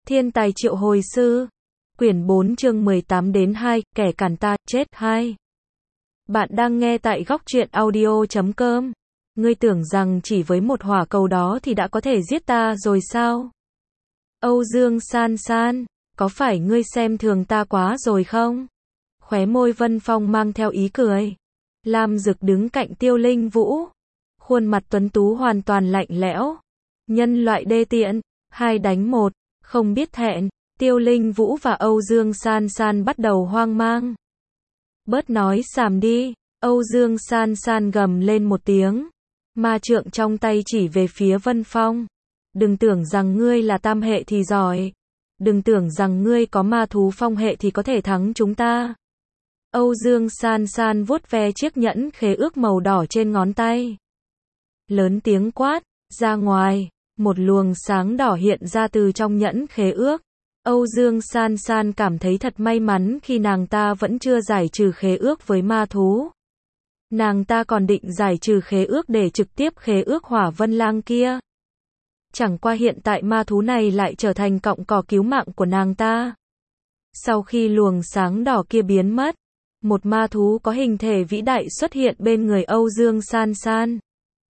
Thiên tài triệu hồi sư. Quyển 4 chương 18 đến 2, kẻ cản ta, chết 2. Bạn đang nghe tại góc truyện audio.com. Ngươi tưởng rằng chỉ với một hỏa cầu đó thì đã có thể giết ta rồi sao? Âu Dương San San, có phải ngươi xem thường ta quá rồi không? Khóe môi Vân Phong mang theo ý cười. Lam Dực đứng cạnh Tiêu Linh Vũ. Khuôn mặt tuấn tú hoàn toàn lạnh lẽo. Nhân loại đê tiện, 2 đánh 1, không biết thẹn. Tiêu Linh Vũ và Âu Dương San San bắt đầu hoang mang. Bớt nói xàm đi, Âu Dương San San gầm lên một tiếng. Ma trượng trong tay chỉ về phía Vân Phong. Đừng tưởng rằng ngươi là tam hệ thì giỏi. Đừng tưởng rằng ngươi có ma thú phong hệ thì có thể thắng chúng ta. Âu Dương San San vuốt ve chiếc nhẫn khế ước màu đỏ trên ngón tay. Lớn tiếng quát, ra ngoài, một luồng sáng đỏ hiện ra từ trong nhẫn khế ước. Âu Dương San San cảm thấy thật may mắn khi nàng ta vẫn chưa giải trừ khế ước với ma thú. Nàng ta còn định giải trừ khế ước để trực tiếp khế ước Hỏa Vân Lang kia. Chẳng qua hiện tại ma thú này lại trở thành cọng cỏ cứu mạng của nàng ta. Sau khi luồng sáng đỏ kia biến mất, một ma thú có hình thể vĩ đại xuất hiện bên người Âu Dương San San.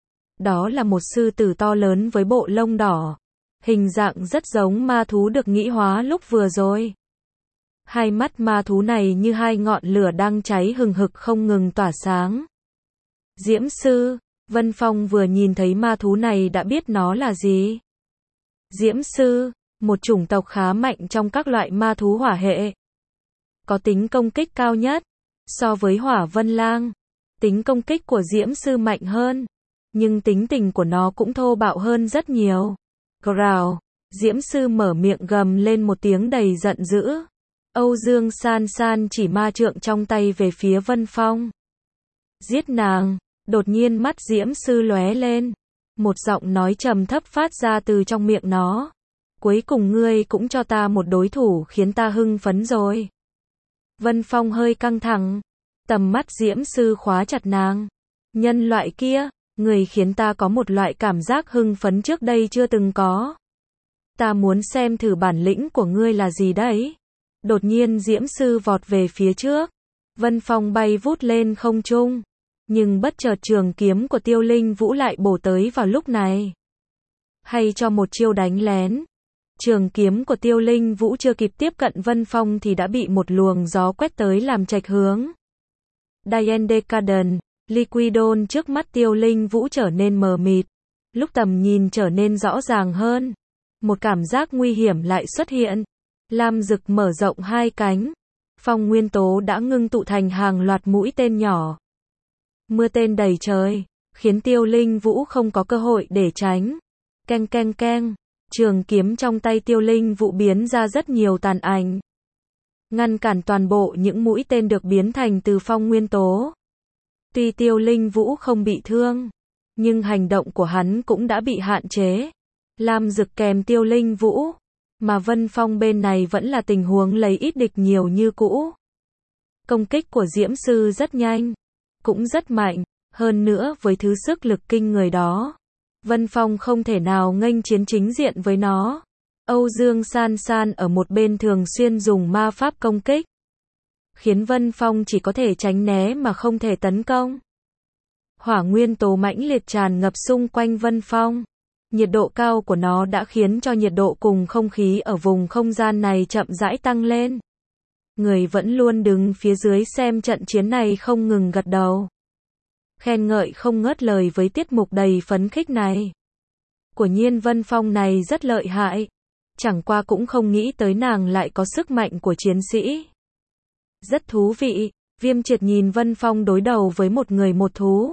Đó là một sư tử to lớn với bộ lông đỏ. Hình dạng rất giống ma thú được nghĩ hóa lúc vừa rồi. Hai mắt ma thú này như hai ngọn lửa đang cháy hừng hực không ngừng tỏa sáng. Diễm sư, Vân Phong vừa nhìn thấy ma thú này đã biết nó là gì. Diễm sư, một chủng tộc khá mạnh trong các loại ma thú hỏa hệ. Có tính công kích cao nhất. So với Hỏa Vân Lang, tính công kích của Diễm sư mạnh hơn. Nhưng tính tình của nó cũng thô bạo hơn rất nhiều. Growl, Diễm sư mở miệng gầm lên một tiếng đầy giận dữ. Âu Dương San San chỉ ma trượng trong tay về phía Vân Phong. Giết nàng, đột nhiên mắt Diễm sư lóe lên. Một giọng nói trầm thấp phát ra từ trong miệng nó. Cuối cùng ngươi cũng cho ta một đối thủ khiến ta hưng phấn rồi. Vân Phong hơi căng thẳng. Tầm mắt Diễm sư khóa chặt nàng. Nhân loại kia, người khiến ta có một loại cảm giác hưng phấn trước đây chưa từng có. Ta muốn xem thử bản lĩnh của ngươi là gì đấy. Đột nhiên Diễm sư vọt về phía trước. Vân Phong bay vút lên không trung. Nhưng bất chợt trường kiếm của Tiêu Linh Vũ lại bổ tới vào lúc này. Hay cho một chiêu đánh lén. Trường kiếm của Tiêu Linh Vũ chưa kịp tiếp cận Vân Phong thì đã bị một luồng gió quét tới làm chệch hướng. Diane Decadent, Liquidon trước mắt Tiêu Linh Vũ trở nên mờ mịt. Lúc tầm nhìn trở nên rõ ràng hơn. Một cảm giác nguy hiểm lại xuất hiện. Lam Dực mở rộng hai cánh. Phong nguyên tố đã ngưng tụ thành hàng loạt mũi tên nhỏ. Mưa tên đầy trời, khiến Tiêu Linh Vũ không có cơ hội để tránh. Keng keng keng, trường kiếm trong tay Tiêu Linh Vũ biến ra rất nhiều tàn ảnh. Ngăn cản toàn bộ những mũi tên được biến thành từ phong nguyên tố. Tuy Tiêu Linh Vũ không bị thương, nhưng hành động của hắn cũng đã bị hạn chế. Lam Dực kèm Tiêu Linh Vũ, mà Vân Phong bên này vẫn là tình huống lấy ít địch nhiều như cũ. Công kích của Diễm sư rất nhanh, cũng rất mạnh, hơn nữa với thứ sức lực kinh người đó. Vân Phong không thể nào nghênh chiến chính diện với nó. Âu Dương San San ở một bên thường xuyên dùng ma pháp công kích, khiến Vân Phong chỉ có thể tránh né mà không thể tấn công. Hỏa nguyên tố mãnh liệt tràn ngập xung quanh Vân Phong. Nhiệt độ cao của nó đã khiến cho nhiệt độ cùng không khí ở vùng không gian này chậm rãi tăng lên. Người vẫn luôn đứng phía dưới xem trận chiến này không ngừng gật đầu. Khen ngợi không ngớt lời với tiết mục đầy phấn khích này. Quả nhiên Vân Phong này rất lợi hại. Chẳng qua cũng không nghĩ tới nàng lại có sức mạnh của chiến sĩ. Rất thú vị, Viêm Triệt nhìn Vân Phong đối đầu với một người một thú.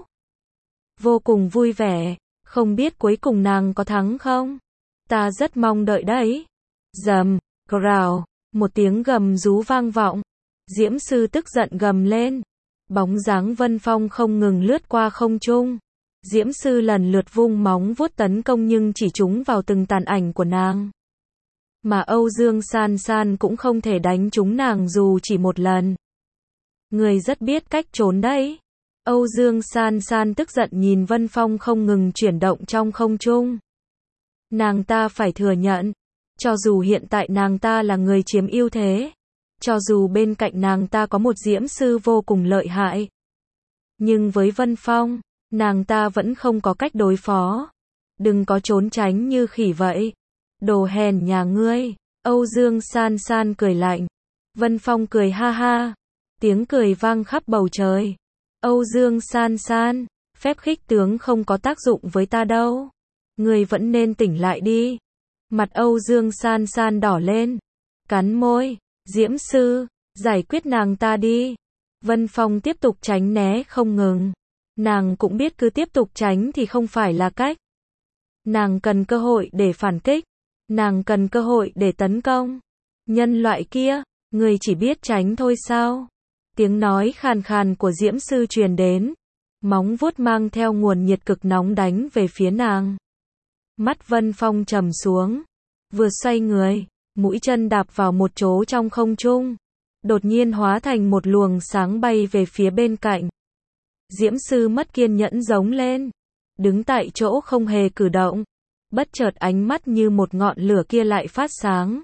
Vô cùng vui vẻ, không biết cuối cùng nàng có thắng không? Ta rất mong đợi đấy. Rầm, growl, một tiếng gầm rú vang vọng. Diễm sư tức giận gầm lên. Bóng dáng Vân Phong không ngừng lướt qua không trung. Diễm sư lần lượt vung móng vuốt tấn công nhưng chỉ trúng vào từng tàn ảnh của nàng. Mà Âu Dương San San cũng không thể đánh trúng nàng dù chỉ một lần. Người rất biết cách trốn đấy. Âu Dương San San tức giận nhìn Vân Phong không ngừng chuyển động trong không trung. Nàng ta phải thừa nhận, Cho dù hiện tại nàng ta là người chiếm ưu thế, cho dù bên cạnh nàng ta có một diễm sư vô cùng lợi hại, nhưng với Vân Phong, nàng ta vẫn không có cách đối phó. Đừng có trốn tránh như khỉ vậy. Đồ hèn nhà ngươi. Âu Dương San San cười lạnh. Vân Phong cười ha ha. Tiếng cười vang khắp bầu trời. Âu Dương San San, phép khích tướng không có tác dụng với ta đâu. Ngươi vẫn nên tỉnh lại đi. Mặt Âu Dương San San đỏ lên. Cắn môi. Diễm sư, giải quyết nàng ta đi. Vân Phong tiếp tục tránh né không ngừng. Nàng cũng biết cứ tiếp tục tránh thì không phải là cách. Nàng cần cơ hội để phản kích. Nàng cần cơ hội để tấn công. Nhân loại kia, người chỉ biết tránh thôi sao? Tiếng nói khàn khàn của Diễm sư truyền đến. Móng vuốt mang theo nguồn nhiệt cực nóng đánh về phía nàng. Mắt Vân Phong trầm xuống. Vừa xoay người, mũi chân đạp vào một chỗ trong không trung. Đột nhiên hóa thành một luồng sáng bay về phía bên cạnh. Diễm sư mất kiên nhẫn giống lên. Đứng tại chỗ không hề cử động. Bất chợt ánh mắt như một ngọn lửa kia lại phát sáng.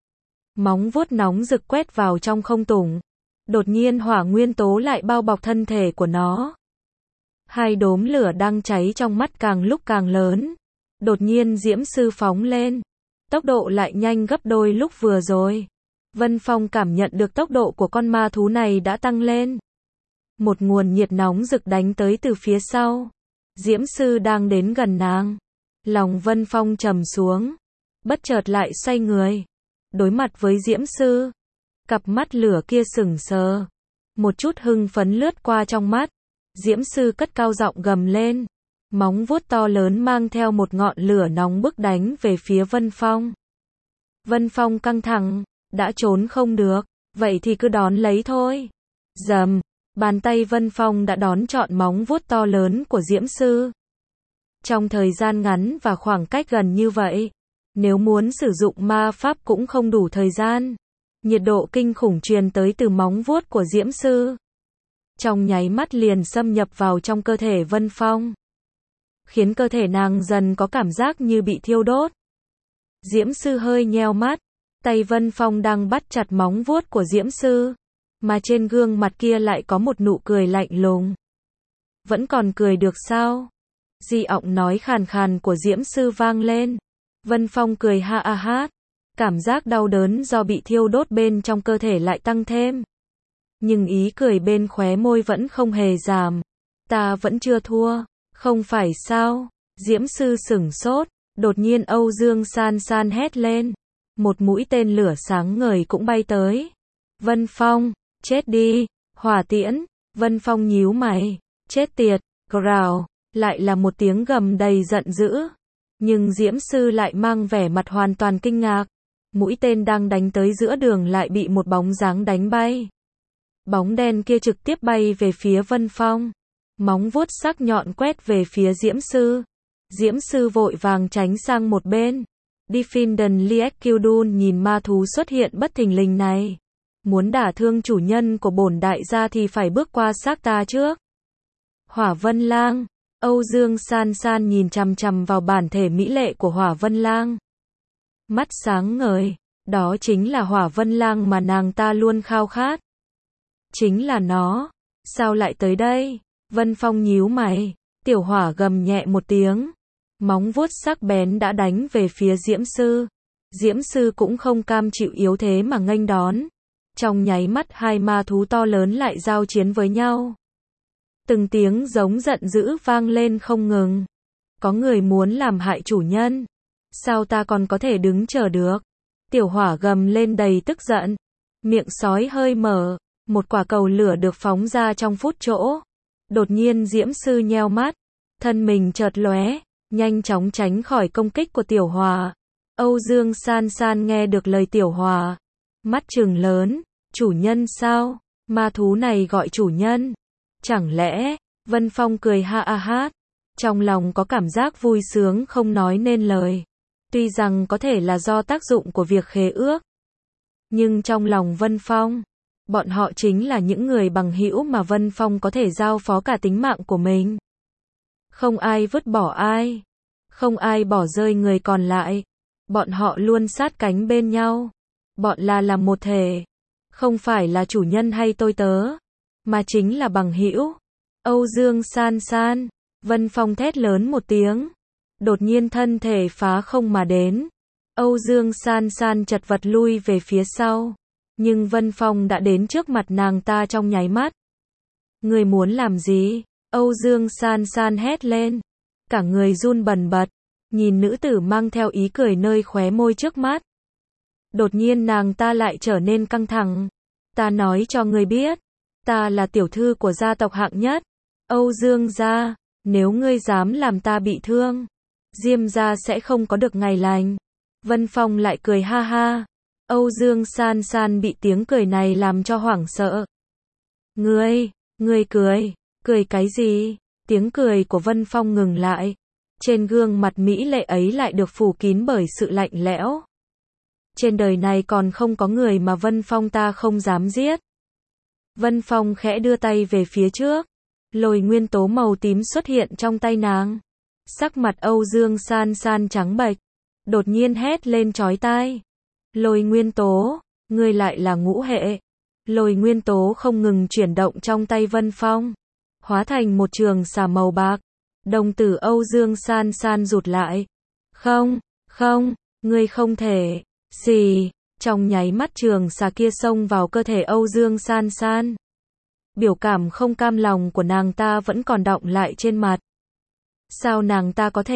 Móng vuốt nóng rực quét vào trong không tùng. Đột nhiên hỏa nguyên tố lại bao bọc thân thể của nó. Hai đốm lửa đang cháy trong mắt càng lúc càng lớn. Đột nhiên Diễm sư phóng lên. Tốc độ lại nhanh gấp đôi lúc vừa rồi. Vân Phong cảm nhận được tốc độ của con ma thú này đã tăng lên. Một nguồn nhiệt nóng rực đánh tới từ phía sau. Diễm sư đang đến gần nàng. Lòng Vân Phong trầm xuống. Bất chợt lại xoay người. Đối mặt với Diễm sư. Cặp mắt lửa kia sững sờ. Một chút hưng phấn lướt qua trong mắt. Diễm sư cất cao giọng gầm lên. Móng vuốt to lớn mang theo một ngọn lửa nóng bức đánh về phía Vân Phong. Vân Phong căng thẳng. Đã trốn không được. Vậy thì cứ đón lấy thôi. Rầm. Bàn tay Vân Phong đã đón trọn móng vuốt to lớn của Diễm sư. Trong thời gian ngắn và khoảng cách gần như vậy, nếu muốn sử dụng ma pháp cũng không đủ thời gian. Nhiệt độ kinh khủng truyền tới từ móng vuốt của Diễm sư. Trong nháy mắt liền xâm nhập vào trong cơ thể Vân Phong. Khiến cơ thể nàng dần có cảm giác như bị thiêu đốt. Diễm sư hơi nheo mắt. Tay Vân Phong đang bắt chặt móng vuốt của Diễm sư. Mà trên gương mặt kia lại có một nụ cười lạnh lùng. Vẫn còn cười được sao? Di ọng nói khàn khàn của Diễm sư vang lên. Vân Phong cười ha a hát. Cảm giác đau đớn do bị thiêu đốt bên trong cơ thể lại tăng thêm. Nhưng ý cười bên khóe môi vẫn không hề giảm. Ta vẫn chưa thua. Không phải sao? Diễm sư sửng sốt. Đột nhiên Âu Dương San San hét lên. Một mũi tên lửa sáng ngời cũng bay tới. Vân Phong, chết đi. Hỏa tiễn. Vân Phong nhíu mày. Chết tiệt. Growl. Lại là một tiếng gầm đầy giận dữ. Nhưng Diễm sư lại mang vẻ mặt hoàn toàn kinh ngạc. Mũi tên đang đánh tới giữa đường lại bị một bóng dáng đánh bay. Bóng đen kia trực tiếp bay về phía Vân Phong. Móng vuốt sắc nhọn quét về phía Diễm sư. Diễm sư vội vàng tránh sang một bên. Defendant Liekildun nhìn ma thú xuất hiện bất thình lình này. Muốn đả thương chủ nhân của bổn đại gia thì phải bước qua xác ta trước. Hỏa Vân Lang. Âu Dương San San nhìn chằm chằm vào bản thể mỹ lệ của Hỏa Vân Lang. Mắt sáng ngời. Đó chính là Hỏa Vân Lang mà nàng ta luôn khao khát. Chính là nó. Sao lại tới đây? Vân Phong nhíu mày. Tiểu hỏa gầm nhẹ một tiếng. Móng vuốt sắc bén đã đánh về phía Diễm sư. Diễm sư cũng không cam chịu yếu thế mà nghênh đón. Trong nháy mắt hai ma thú to lớn lại giao chiến với nhau. Từng tiếng giống giận dữ vang lên không ngừng. Có người muốn làm hại chủ nhân. Sao ta còn có thể đứng chờ được? Tiểu hỏa gầm lên đầy tức giận. Miệng sói hơi mở. Một quả cầu lửa được phóng ra trong phút chốc. Đột nhiên Diễm sư nheo mắt. Thân mình chợt lóe. Nhanh chóng tránh khỏi công kích của tiểu hỏa. Âu Dương San San nghe được lời tiểu hỏa. Mắt trừng lớn. Chủ nhân sao? Ma thú này gọi chủ nhân. Chẳng lẽ? Vân Phong cười ha a hát. Trong lòng có cảm giác vui sướng không nói nên lời. Tuy rằng có thể là do tác dụng của việc khế ước. Nhưng trong lòng Vân Phong, bọn họ chính là những người bằng hữu mà Vân Phong có thể giao phó cả tính mạng của mình. Không ai vứt bỏ ai. Không ai bỏ rơi người còn lại. Bọn họ luôn sát cánh bên nhau. Bọn là một thể. Không phải là chủ nhân hay tôi tớ, mà chính là bằng hữu. Âu Dương San San. Vân Phong thét lớn một tiếng. Đột nhiên thân thể phá không mà đến. Âu Dương San San chật vật lui về phía sau. Nhưng Vân Phong đã đến trước mặt nàng ta trong nháy mắt. Người muốn làm gì? Âu Dương San San hét lên. Cả người run bần bật. Nhìn nữ tử mang theo ý cười nơi khóe môi trước mắt. Đột nhiên nàng ta lại trở nên căng thẳng. Ta nói cho ngươi biết. Ta là tiểu thư của gia tộc hạng nhất. Âu Dương gia. Nếu ngươi dám làm ta bị thương, Diêm gia sẽ không có được ngày lành. Vân Phong lại cười ha ha. Âu Dương San San bị tiếng cười này làm cho hoảng sợ. Ngươi cười cái gì? Tiếng cười của Vân Phong ngừng lại. Trên gương mặt mỹ lệ ấy lại được phủ kín bởi sự lạnh lẽo. Trên đời này còn không có người mà Vân Phong ta không dám giết. Vân Phong khẽ đưa tay về phía trước. Lôi nguyên tố màu tím xuất hiện trong tay nàng. Sắc mặt Âu Dương San San trắng bệch. Đột nhiên hét lên chói tai. Lôi nguyên tố, ngươi lại là ngũ hệ. Lôi nguyên tố không ngừng chuyển động trong tay Vân Phong. Hóa thành một trường xà màu bạc. Đồng tử Âu Dương San San rụt lại. Không, ngươi không thể. Xì, trong nháy mắt trường xà kia xông vào cơ thể Âu Dương San San. Biểu cảm không cam lòng của nàng ta vẫn còn đọng lại trên mặt. Sao nàng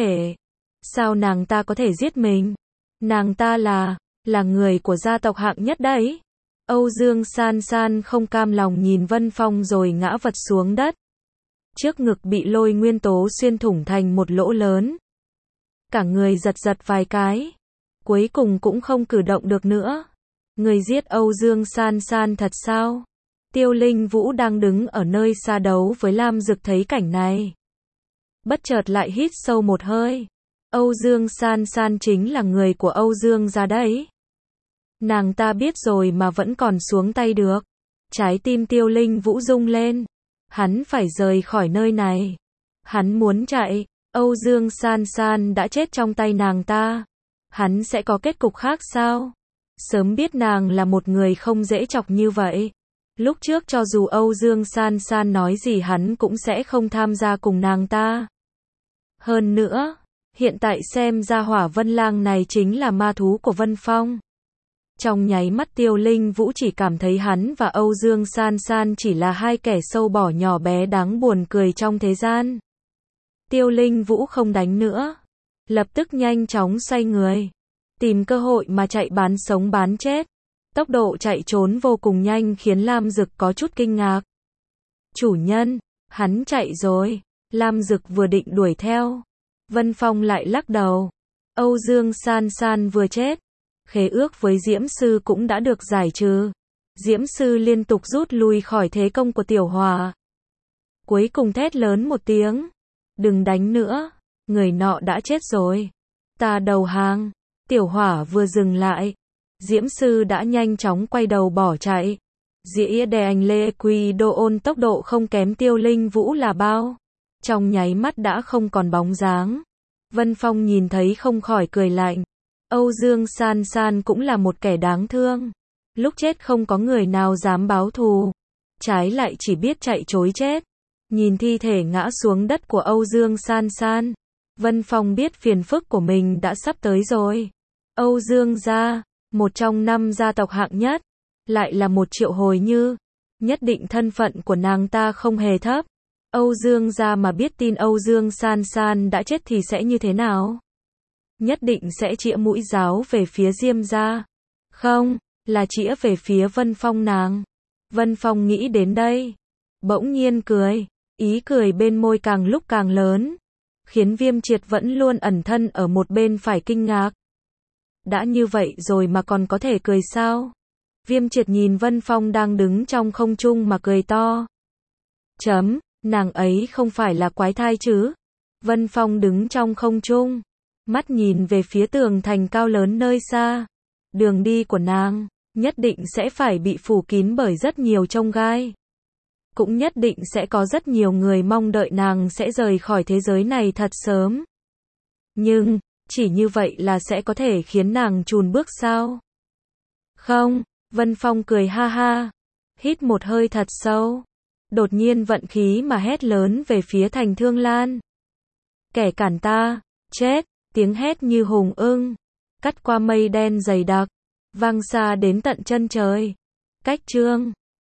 ta có thể giết mình? Nàng ta là người của gia tộc hạng nhất đấy. Âu Dương San San không cam lòng nhìn Vân Phong rồi ngã vật xuống đất. Trước ngực bị lôi nguyên tố xuyên thủng thành một lỗ lớn. Cả người giật vài cái. Cuối cùng cũng không cử động được nữa. Người giết Âu Dương San San thật sao? Tiêu Linh Vũ đang đứng ở nơi xa đấu với Lam Dực thấy cảnh này. Bất chợt lại hít sâu một hơi. Âu Dương San San chính là người của Âu Dương gia đấy. Nàng ta biết rồi mà vẫn còn xuống tay được. Trái tim Tiêu Linh Vũ rung lên. Hắn phải rời khỏi nơi này. Hắn muốn chạy. Âu Dương San San đã chết trong tay nàng ta. Hắn sẽ có kết cục khác sao? Sớm biết nàng là một người không dễ chọc như vậy. Lúc trước cho dù Âu Dương San San nói gì hắn cũng sẽ không tham gia cùng nàng ta. Hơn nữa, hiện tại xem ra Hỏa Vân Lang này chính là ma thú của Vân Phong. Trong nháy mắt Tiêu Linh Vũ chỉ cảm thấy hắn và Âu Dương San San chỉ là hai kẻ sâu bọ nhỏ bé đáng buồn cười trong thế gian. Tiêu Linh Vũ không đánh nữa. Lập tức nhanh chóng xoay người. Tìm cơ hội mà chạy bán sống bán chết. Tốc độ chạy trốn vô cùng nhanh khiến Lam Dực có chút kinh ngạc. Chủ nhân, hắn chạy rồi. Lam Dực vừa định đuổi theo. Vân Phong lại lắc đầu. Âu Dương San San vừa chết. Khế ước với Diễm Sư cũng đã được giải trừ. Diễm Sư liên tục rút lui khỏi thế công của Tiểu Hỏa. Cuối cùng thét lớn một tiếng. Đừng đánh nữa. Người nọ đã chết rồi. Ta đầu hàng. Tiểu Hỏa vừa dừng lại. Diễm Sư đã nhanh chóng quay đầu bỏ chạy. Dĩa đè anh Lê Quy Đô ôn tốc độ không kém Tiêu Linh Vũ là bao. Trong nháy mắt đã không còn bóng dáng. Vân Phong nhìn thấy không khỏi cười lạnh. Âu Dương San San cũng là một kẻ đáng thương. Lúc chết không có người nào dám báo thù. Trái lại chỉ biết chạy trối chết. Nhìn thi thể ngã xuống đất của Âu Dương San San. Vân Phong biết phiền phức của mình đã sắp tới rồi. Âu Dương gia, một trong 5 gia tộc hạng nhất. Lại là một Triệu Hồi Như. Nhất định thân phận của nàng ta không hề thấp. Âu Dương gia mà biết tin Âu Dương San San đã chết thì sẽ như thế nào? Nhất định sẽ chĩa mũi giáo về phía Diêm gia. Không, là chĩa về phía Vân Phong nàng. Vân Phong nghĩ đến đây. Bỗng nhiên cười. Ý cười bên môi càng lúc càng lớn. Khiến Viêm Triệt vẫn luôn ẩn thân ở một bên phải kinh ngạc. Đã như vậy rồi mà còn có thể cười sao? Viêm Triệt nhìn Vân Phong đang đứng trong không trung mà cười to. Nàng ấy không phải là quái thai chứ? Vân Phong đứng trong không trung. Mắt nhìn về phía tường thành cao lớn nơi xa. Đường đi của nàng, nhất định sẽ phải bị phủ kín bởi rất nhiều chông gai. Cũng nhất định sẽ có rất nhiều người mong đợi nàng sẽ rời khỏi thế giới này thật sớm. Chỉ như vậy là sẽ có thể khiến nàng chùn bước sao? Không, Vân Phong cười ha ha, hít một hơi thật sâu, đột nhiên vận khí mà hét lớn về phía Thành Thương Lan. Kẻ cản ta, chết, tiếng hét như hùng ưng, cắt qua mây đen dày đặc, vang xa đến tận chân trời. Cách chương